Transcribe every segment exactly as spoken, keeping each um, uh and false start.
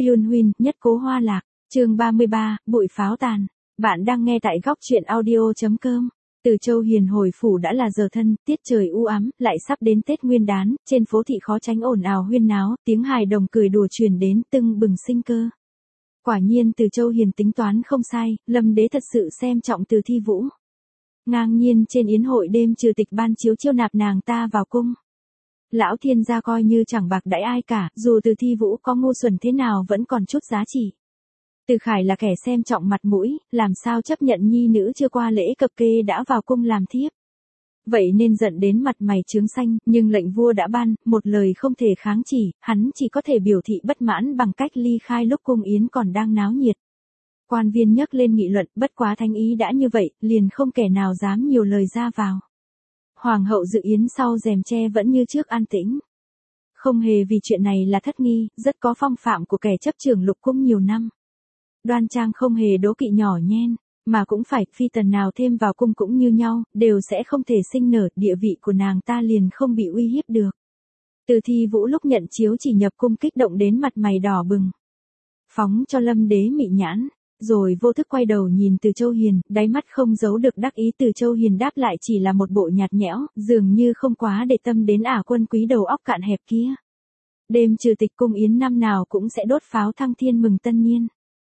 Yun Huynh, nhất cố hoa lạc, chương ba mươi ba, bụi pháo tàn. Bạn đang nghe tại góc truyện audio.com. Từ Châu Hiền hồi phủ đã là giờ thân, tiết trời u ám, lại sắp đến Tết Nguyên đán, trên phố thị khó tránh ồn ào huyên náo, tiếng hài đồng cười đùa truyền đến tưng bừng sinh cơ. Quả nhiên Từ Châu Hiền tính toán không sai, Lâm Đế thật sự xem trọng Từ Thi Vũ. Ngang nhiên trên yến hội đêm trừ tịch ban chiếu chiêu nạp nàng ta vào cung. Lão thiên gia coi như chẳng bạc đãi ai cả, dù Từ Thi Vũ có ngu xuẩn thế nào vẫn còn chút giá trị. Từ Khải là kẻ xem trọng mặt mũi, làm sao chấp nhận nhi nữ chưa qua lễ cập kê đã vào cung làm thiếp. Vậy nên giận đến mặt mày chướng xanh, nhưng lệnh vua đã ban, một lời không thể kháng chỉ, hắn chỉ có thể biểu thị bất mãn bằng cách ly khai lúc cung yến còn đang náo nhiệt. Quan viên nhấc lên nghị luận, bất quá thánh ý đã như vậy, liền không kẻ nào dám nhiều lời ra vào. Hoàng hậu dự yến sau rèm tre vẫn như trước an tĩnh. Không hề vì chuyện này là thất nghi, rất có phong phạm của kẻ chấp trưởng lục cung nhiều năm. Đoan trang không hề đố kỵ nhỏ nhen, mà cũng phải, phi tần nào thêm vào cung cũng như nhau, đều sẽ không thể sinh nở, địa vị của nàng ta liền không bị uy hiếp được. Từ Thi Vũ lúc nhận chiếu chỉ nhập cung kích động đến mặt mày đỏ bừng. Phóng cho Lâm Đế mị nhãn, rồi vô thức quay đầu nhìn Từ Châu Hiền, đáy mắt không giấu được đắc ý. Từ Châu Hiền đáp lại chỉ là một bộ nhạt nhẽo, dường như không quá để tâm đến ả quân quý đầu óc cạn hẹp kia. Đêm trừ tịch cung yến năm nào cũng sẽ đốt pháo thăng thiên mừng tân niên.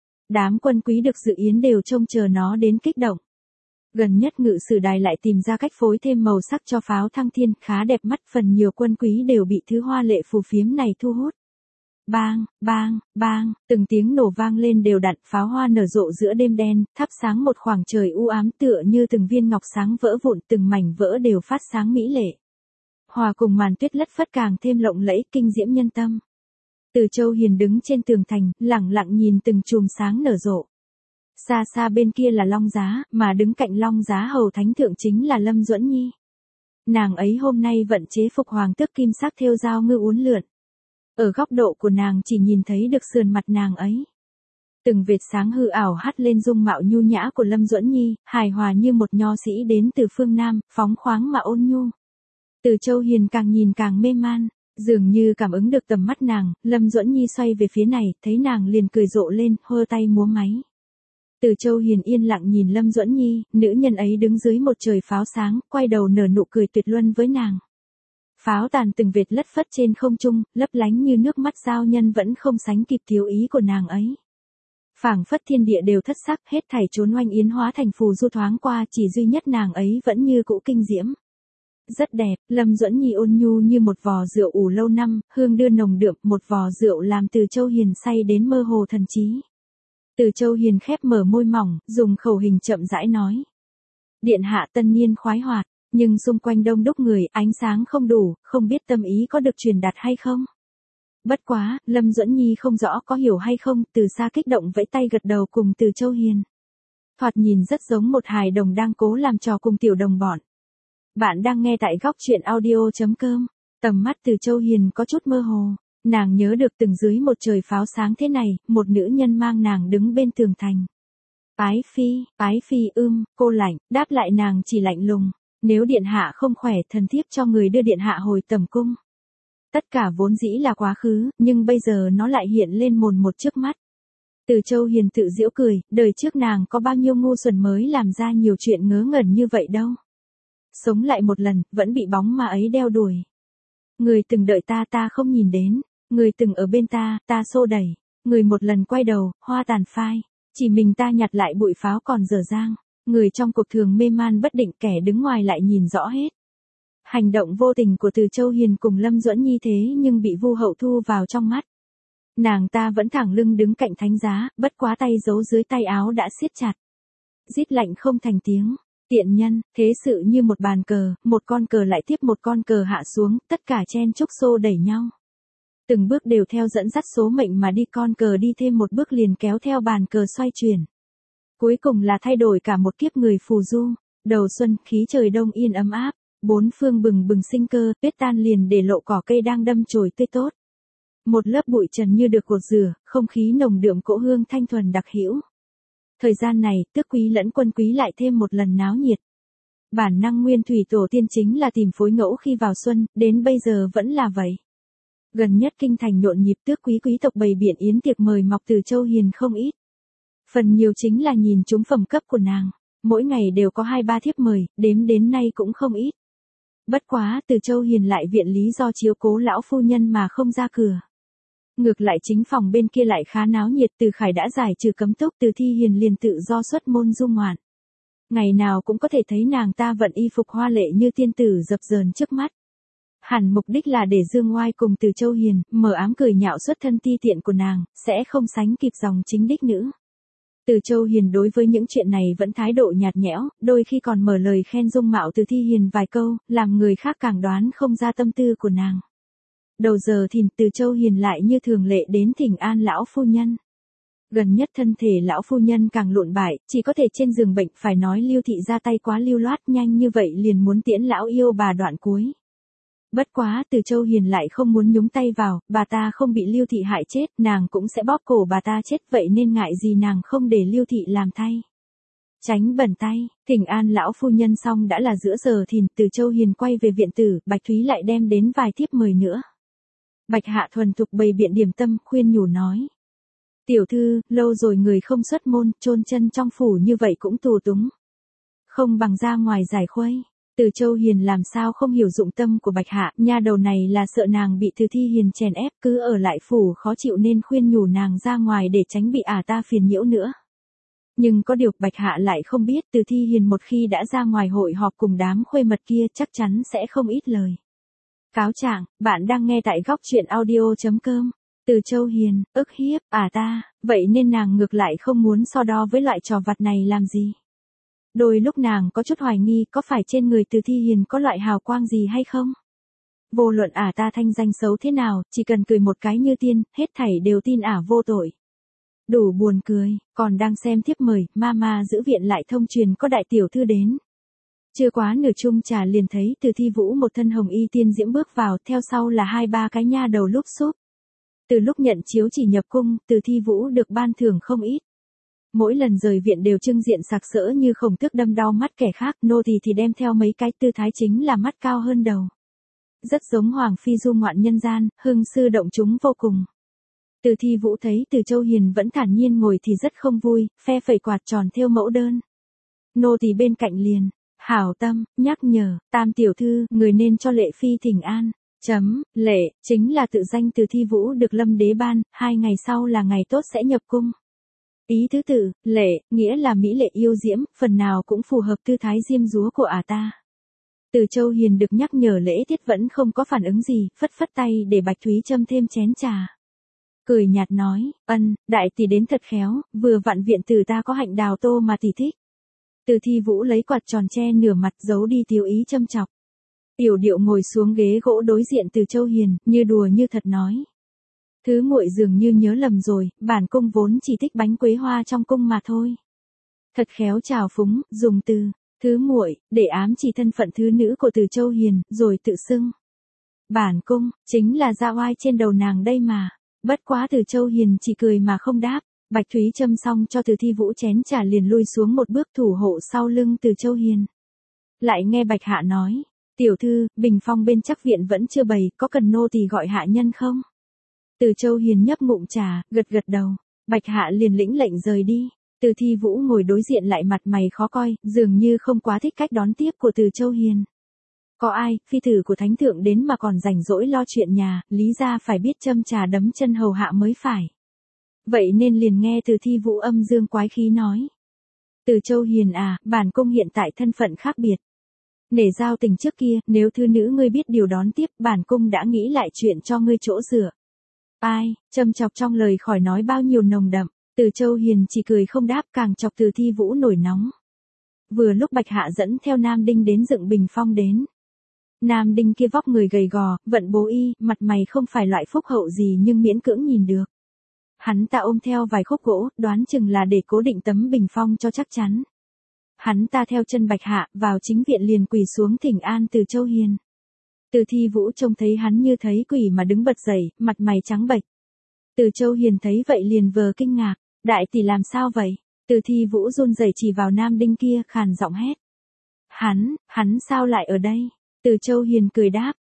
Đám quân quý được dự yến đều trông chờ nó đến kích động. Gần nhất Ngự Sử Đài lại tìm ra cách phối thêm màu sắc cho pháo thăng thiên, khá đẹp mắt, phần nhiều quân quý đều bị thứ hoa lệ phù phiếm này thu hút. Bang, bang, bang, từng tiếng nổ vang lên đều đặn, pháo hoa nở rộ giữa đêm đen, thắp sáng một khoảng trời u ám tựa như từng viên ngọc sáng vỡ vụn, từng mảnh vỡ đều phát sáng mỹ lệ. Hòa cùng màn tuyết lất phất càng thêm lộng lẫy, kinh diễm nhân tâm. Từ Châu Hiền đứng trên tường thành, lẳng lặng nhìn từng chùm sáng nở rộ. Xa xa bên kia là Long Giá, mà đứng cạnh Long Giá hầu thánh thượng chính là Lâm Duẫn Nhi. Nàng ấy hôm nay vận chế phục hoàng tước kim sắc thêu dao ngư uốn lượn. Ở góc độ của nàng chỉ nhìn thấy được sườn mặt nàng ấy. Từng vệt sáng hư ảo hắt lên dung mạo nhu nhã của Lâm Duẫn Nhi, hài hòa như một nho sĩ đến từ phương Nam, phóng khoáng mà ôn nhu. Từ Châu Hiền càng nhìn càng mê man. Dường như cảm ứng được tầm mắt nàng, Lâm Duẫn Nhi xoay về phía này, thấy nàng liền cười rộ lên, hơ tay múa máy. Từ Châu Hiền yên lặng nhìn Lâm Duẫn Nhi, nữ nhân ấy đứng dưới một trời pháo sáng, quay đầu nở nụ cười tuyệt luân với nàng. Pháo tàn từng vệt lất phất trên không trung, lấp lánh như nước mắt giao nhân vẫn không sánh kịp thiếu ý của nàng ấy. Phảng phất thiên địa đều thất sắc, hết thảy trốn oanh yến hóa thành phù du thoáng qua, chỉ duy nhất nàng ấy vẫn như cũ kinh diễm. Rất đẹp, Lâm Duẫn Nhi ôn nhu như một vò rượu ủ lâu năm, hương đưa nồng đượm, một vò rượu làm Từ Châu Hiền say đến mơ hồ thần trí. Từ Châu Hiền khép mở môi mỏng, dùng khẩu hình chậm rãi nói. Điện hạ tân niên khoái hoạt, nhưng xung quanh đông đúc người, ánh sáng không đủ, không biết tâm ý có được truyền đạt hay không. Bất quá, Lâm Duẫn Nhi không rõ có hiểu hay không, từ xa kích động vẫy tay gật đầu cùng Từ Châu Hiền. Thoạt nhìn rất giống một hài đồng đang cố làm trò cùng tiểu đồng bọn. Bạn đang nghe tại góc truyện audio.com. Tầm mắt Từ Châu Hiền có chút mơ hồ. Nàng nhớ được từng dưới một trời pháo sáng thế này, một nữ nhân mang nàng đứng bên tường thành. Ái phi, ái phi ưm, cô lạnh, đáp lại nàng chỉ lạnh lùng. Nếu điện hạ không khỏe, thần thiếp cho người đưa điện hạ hồi tẩm cung. Tất cả vốn dĩ là quá khứ, nhưng bây giờ nó lại hiện lên mồn một trước mắt. Từ Châu Hiền tự giễu cười, đời trước nàng có bao nhiêu ngu xuẩn mới làm ra nhiều chuyện ngớ ngẩn như vậy đâu. Sống lại một lần, vẫn bị bóng ma ấy đeo đuổi. Người từng đợi ta ta không nhìn đến, người từng ở bên ta, ta xô đẩy, người một lần quay đầu, hoa tàn phai, chỉ mình ta nhặt lại bụi pháo còn dở dang, người trong cuộc thường mê man bất định, kẻ đứng ngoài lại nhìn rõ hết. Hành động vô tình của Từ Châu Hiền cùng Lâm Duẫn Nhi thế nhưng bị Vu Hậu thu vào trong mắt. Nàng ta vẫn thẳng lưng đứng cạnh thánh giá, bất quá tay giấu dưới tay áo đã siết chặt. Rít lạnh không thành tiếng. Tiện nhân, thế sự như một bàn cờ, một con cờ lại tiếp một con cờ hạ xuống, tất cả chen chúc xô đẩy nhau. Từng bước đều theo dẫn dắt số mệnh mà đi, con cờ đi thêm một bước liền kéo theo bàn cờ xoay chuyển. Cuối cùng là thay đổi cả một kiếp người phù du. Đầu xuân, khí trời đông yên ấm áp, bốn phương bừng bừng sinh cơ, tuyết tan liền để lộ cỏ cây đang đâm chồi tươi tốt. Một lớp bụi trần như được gột rửa, không khí nồng đượm cỗ hương thanh thuần đặc hữu. Thời gian này, tước quý lẫn quân quý lại thêm một lần náo nhiệt. Bản năng nguyên thủy tổ tiên chính là tìm phối ngẫu khi vào xuân, đến bây giờ vẫn là vậy. Gần nhất kinh thành nhộn nhịp, tước quý quý tộc bày biện yến tiệc mời mọc Từ Châu Hiền không ít. Phần nhiều chính là nhìn trúng phẩm cấp của nàng, mỗi ngày đều có hai ba thiếp mời, đếm đến nay cũng không ít. Bất quá Từ Châu Hiền lại viện lý do chiếu cố lão phu nhân mà không ra cửa. Ngược lại chính phòng bên kia lại khá náo nhiệt, Từ Khải đã giải trừ cấm túc, Từ Thi Hiền liền tự do xuất môn du ngoạn. Ngày nào cũng có thể thấy nàng ta vận y phục hoa lệ như tiên tử dập dờn trước mắt. Hẳn mục đích là để dương oai cùng Từ Châu Hiền, mờ ám cười nhạo xuất thân ti tiện của nàng, sẽ không sánh kịp dòng chính đích nữ. Từ Châu Hiền đối với những chuyện này vẫn thái độ nhạt nhẽo, đôi khi còn mở lời khen dung mạo Từ Thi Hiền vài câu, làm người khác càng đoán không ra tâm tư của nàng. Đầu giờ thìn, Từ Châu Hiền lại như thường lệ đến thỉnh an lão phu nhân. Gần nhất thân thể lão phu nhân càng lụn bại, chỉ có thể trên giường bệnh, phải nói Lưu thị ra tay quá lưu loát, nhanh như vậy liền muốn tiễn lão yêu bà đoạn cuối. Bất quá Từ Châu Hiền lại không muốn nhúng tay vào, bà ta không bị Lưu thị hại chết, nàng cũng sẽ bóp cổ bà ta chết, vậy nên ngại gì nàng không để Lưu thị làm thay. Tránh bẩn tay, thỉnh an lão phu nhân xong đã là giữa giờ thìn, Từ Châu Hiền quay về viện tử, Bạch Thúy lại đem đến vài thiếp mời nữa. Bạch Hạ thuần thục bày biện điểm tâm, khuyên nhủ nói. Tiểu thư, lâu rồi người không xuất môn, chôn chân trong phủ như vậy cũng tù túng. Không bằng ra ngoài giải khuây. Từ Châu Hiền làm sao không hiểu dụng tâm của Bạch Hạ, nha đầu này là sợ nàng bị Từ Thi Hiền chèn ép, cứ ở lại phủ khó chịu nên khuyên nhủ nàng ra ngoài để tránh bị ả ta phiền nhiễu nữa. Nhưng có điều Bạch Hạ lại không biết, Từ Thi Hiền một khi đã ra ngoài hội họp cùng đám khuê mật kia chắc chắn sẽ không ít lời. Cáo trạng, bạn đang nghe tại góc truyện audio chấm com. Từ Châu Hiền, ức hiếp, ả ta, vậy nên nàng ngược lại không muốn so đo với loại trò vặt này làm gì. Đôi lúc nàng có chút hoài nghi có phải trên người Từ Thi Hiền có loại hào quang gì hay không. Vô luận ả ta thanh danh xấu thế nào, chỉ cần cười một cái như tiên, hết thảy đều tin ả vô tội. Đủ buồn cười, còn đang xem thiếp mời, mama giữ viện lại thông truyền có đại tiểu thư đến. Chưa quá nửa chung trà liền thấy Từ Thi Vũ một thân hồng y tiên diễm bước vào, theo sau là hai ba cái nha đầu lúc xúp. Từ lúc nhận chiếu chỉ nhập cung, Từ Thi Vũ được ban thưởng không ít. Mỗi lần rời viện đều trưng diện sặc sỡ như khổng tước đâm đau mắt kẻ khác, nô tỳ thì đem theo mấy cái tư thái chính là mắt cao hơn đầu. Rất giống hoàng phi du ngoạn nhân gian, hưng sư động chúng vô cùng. Từ Thi Vũ thấy Từ Châu Hiền vẫn thản nhiên ngồi thì rất không vui, phe phẩy quạt tròn thêu mẫu đơn. Nô tỳ bên cạnh liền, hảo tâm, nhắc nhở, tam tiểu thư, người nên cho lệ phi thỉnh an. Chấm, lệ, chính là tự danh Từ Thi Vũ được Lâm đế ban, hai ngày sau là ngày tốt sẽ nhập cung. Ý thứ tự, lệ, nghĩa là mỹ lệ yêu diễm, phần nào cũng phù hợp tư thái diêm dúa của ả ta. Từ Châu Hiền được nhắc nhở lễ tiết vẫn không có phản ứng gì, phất phất tay để Bạch Thúy châm thêm chén trà. Cười nhạt nói, ân, đại tỷ đến thật khéo, vừa vặn viện tử ta có hạnh đào tô mà tỷ thích. Từ Thi Vũ lấy quạt tròn che nửa mặt giấu đi tiêu ý châm chọc. Yểu điệu ngồi xuống ghế gỗ đối diện Từ Châu Hiền, như đùa như thật nói. Thứ muội dường như nhớ lầm rồi, bản cung vốn chỉ thích bánh quế hoa trong cung mà thôi. Thật khéo trào phúng, dùng từ, thứ muội, để ám chỉ thân phận thứ nữ của Từ Châu Hiền, rồi tự xưng. Bản cung, chính là da oai trên đầu nàng đây mà. Bất quá Từ Châu Hiền chỉ cười mà không đáp. Bạch Thúy châm xong cho Từ Thi Vũ chén trà liền lui xuống một bước thủ hộ sau lưng Từ Châu Hiền. Lại nghe Bạch Hạ nói, tiểu thư, bình phong bên chắc viện vẫn chưa bày, có cần nô tỳ gọi hạ nhân không? Từ Châu Hiền nhấp ngụm trà, gật gật đầu. Bạch Hạ liền lĩnh lệnh rời đi. Từ Thi Vũ ngồi đối diện lại mặt mày khó coi, dường như không quá thích cách đón tiếp của Từ Châu Hiền. Có ai, phi tử của thánh thượng đến mà còn rảnh rỗi lo chuyện nhà, lý ra phải biết châm trà đấm chân hầu hạ mới phải. Vậy nên liền nghe Từ Thi Vũ âm dương quái khí nói. Từ Châu Hiền à, bản cung hiện tại thân phận khác biệt. Nể giao tình trước kia, nếu thư nữ ngươi biết điều đón tiếp, bản cung đã nghĩ lại chuyện cho ngươi chỗ dựa. Ai, châm chọc trong lời khỏi nói bao nhiêu nồng đậm, Từ Châu Hiền chỉ cười không đáp, càng chọc Từ Thi Vũ nổi nóng. Vừa lúc Bạch Hạ dẫn theo Nam Đinh đến dựng bình phong đến. Nam Đinh kia vóc người gầy gò, vận bố y, mặt mày không phải loại phúc hậu gì nhưng miễn cưỡng nhìn được. Hắn ta ôm theo vài khúc gỗ, đoán chừng là để cố định tấm bình phong cho chắc chắn. Hắn ta theo chân Bạch Hạ, vào chính viện liền quỳ xuống thỉnh an Từ Châu Hiền. Từ Thi Vũ trông thấy hắn như thấy quỷ mà đứng bật dậy, mặt mày trắng bệch. Từ Châu Hiền thấy vậy liền vờ kinh ngạc, đại tỷ làm sao vậy? Từ Thi Vũ run rẩy chỉ vào Nam Đinh kia, khàn giọng hét. Hắn, hắn sao lại ở đây? Từ Châu Hiền cười đáp,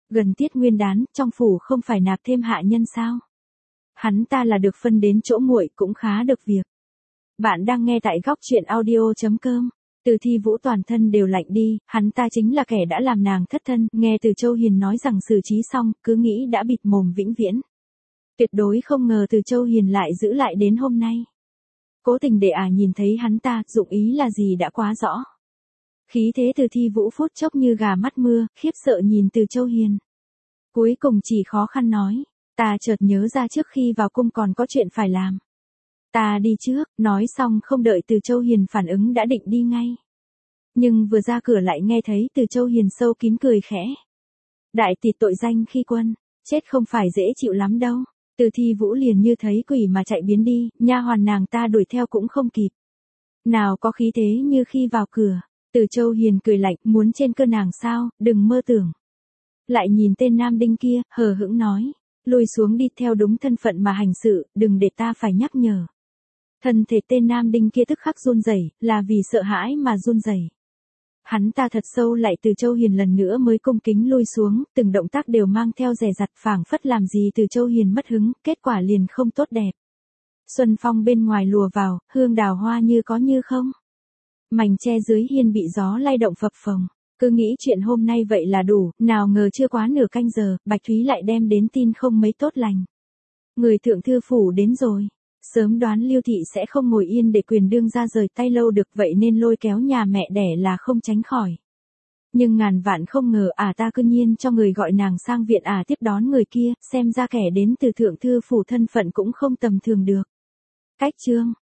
Gần Tiết Nguyên đán, trong phủ không phải nạp thêm hạ nhân sao? Hắn ta là được phân đến chỗ muội cũng khá được việc. Bạn đang nghe tại góc chuyện audio chấm com. Từ Thi Vũ toàn thân đều lạnh đi, hắn ta chính là kẻ đã làm nàng thất thân, nghe Từ Châu Hiền nói rằng xử trí xong, cứ nghĩ đã bịt mồm vĩnh viễn. Tuyệt đối không ngờ Từ Châu Hiền lại giữ lại đến hôm nay. Cố tình để ả nhìn thấy hắn ta, dụng ý là gì đã quá rõ. Khí thế Từ Thi Vũ phút chốc như gà mắt mưa, khiếp sợ nhìn Từ Châu Hiền. Cuối cùng chỉ khó khăn nói, ta chợt nhớ ra trước khi vào cung còn có chuyện phải làm. Ta đi trước, nói xong không đợi Từ Châu Hiền phản ứng đã định đi ngay. Nhưng vừa ra cửa lại nghe thấy Từ Châu Hiền sâu kín cười khẽ. Đại tiệt tội danh khi quân, chết không phải dễ chịu lắm đâu. Từ Thi Vũ liền như thấy quỷ mà chạy biến đi, nha hoàn nàng ta đuổi theo cũng không kịp. Nào có khí thế như khi vào cửa. Từ Châu Hiền cười lạnh, muốn trên cơ nàng sao, đừng mơ tưởng. Lại nhìn tên nam đinh kia, hờ hững nói, lùi xuống đi theo đúng thân phận mà hành sự, đừng để ta phải nhắc nhở. Thân thể tên nam đinh kia tức khắc run rẩy, là vì sợ hãi mà run rẩy. Hắn ta thật sâu lại Từ Châu Hiền lần nữa mới cung kính lui xuống, từng động tác đều mang theo dè dặt, phảng phất làm gì Từ Châu Hiền mất hứng, kết quả liền không tốt đẹp. Xuân phong bên ngoài lùa vào, hương đào hoa như có như không. Mảnh tre dưới hiên bị gió lay động phập phồng. Cứ nghĩ chuyện hôm nay vậy là đủ, nào ngờ chưa quá nửa canh giờ, Bạch Thúy lại đem đến tin không mấy tốt lành. Người thượng thư phủ đến rồi. Sớm đoán Liêu thị sẽ không ngồi yên để quyền đương ra rời tay lâu được, vậy nên lôi kéo nhà mẹ đẻ là không tránh khỏi. Nhưng ngàn vạn không ngờ ả ta cư nhiên cho người gọi nàng sang viện ả tiếp đón người kia, xem ra kẻ đến từ thượng thư phủ thân phận cũng không tầm thường được. Cách chương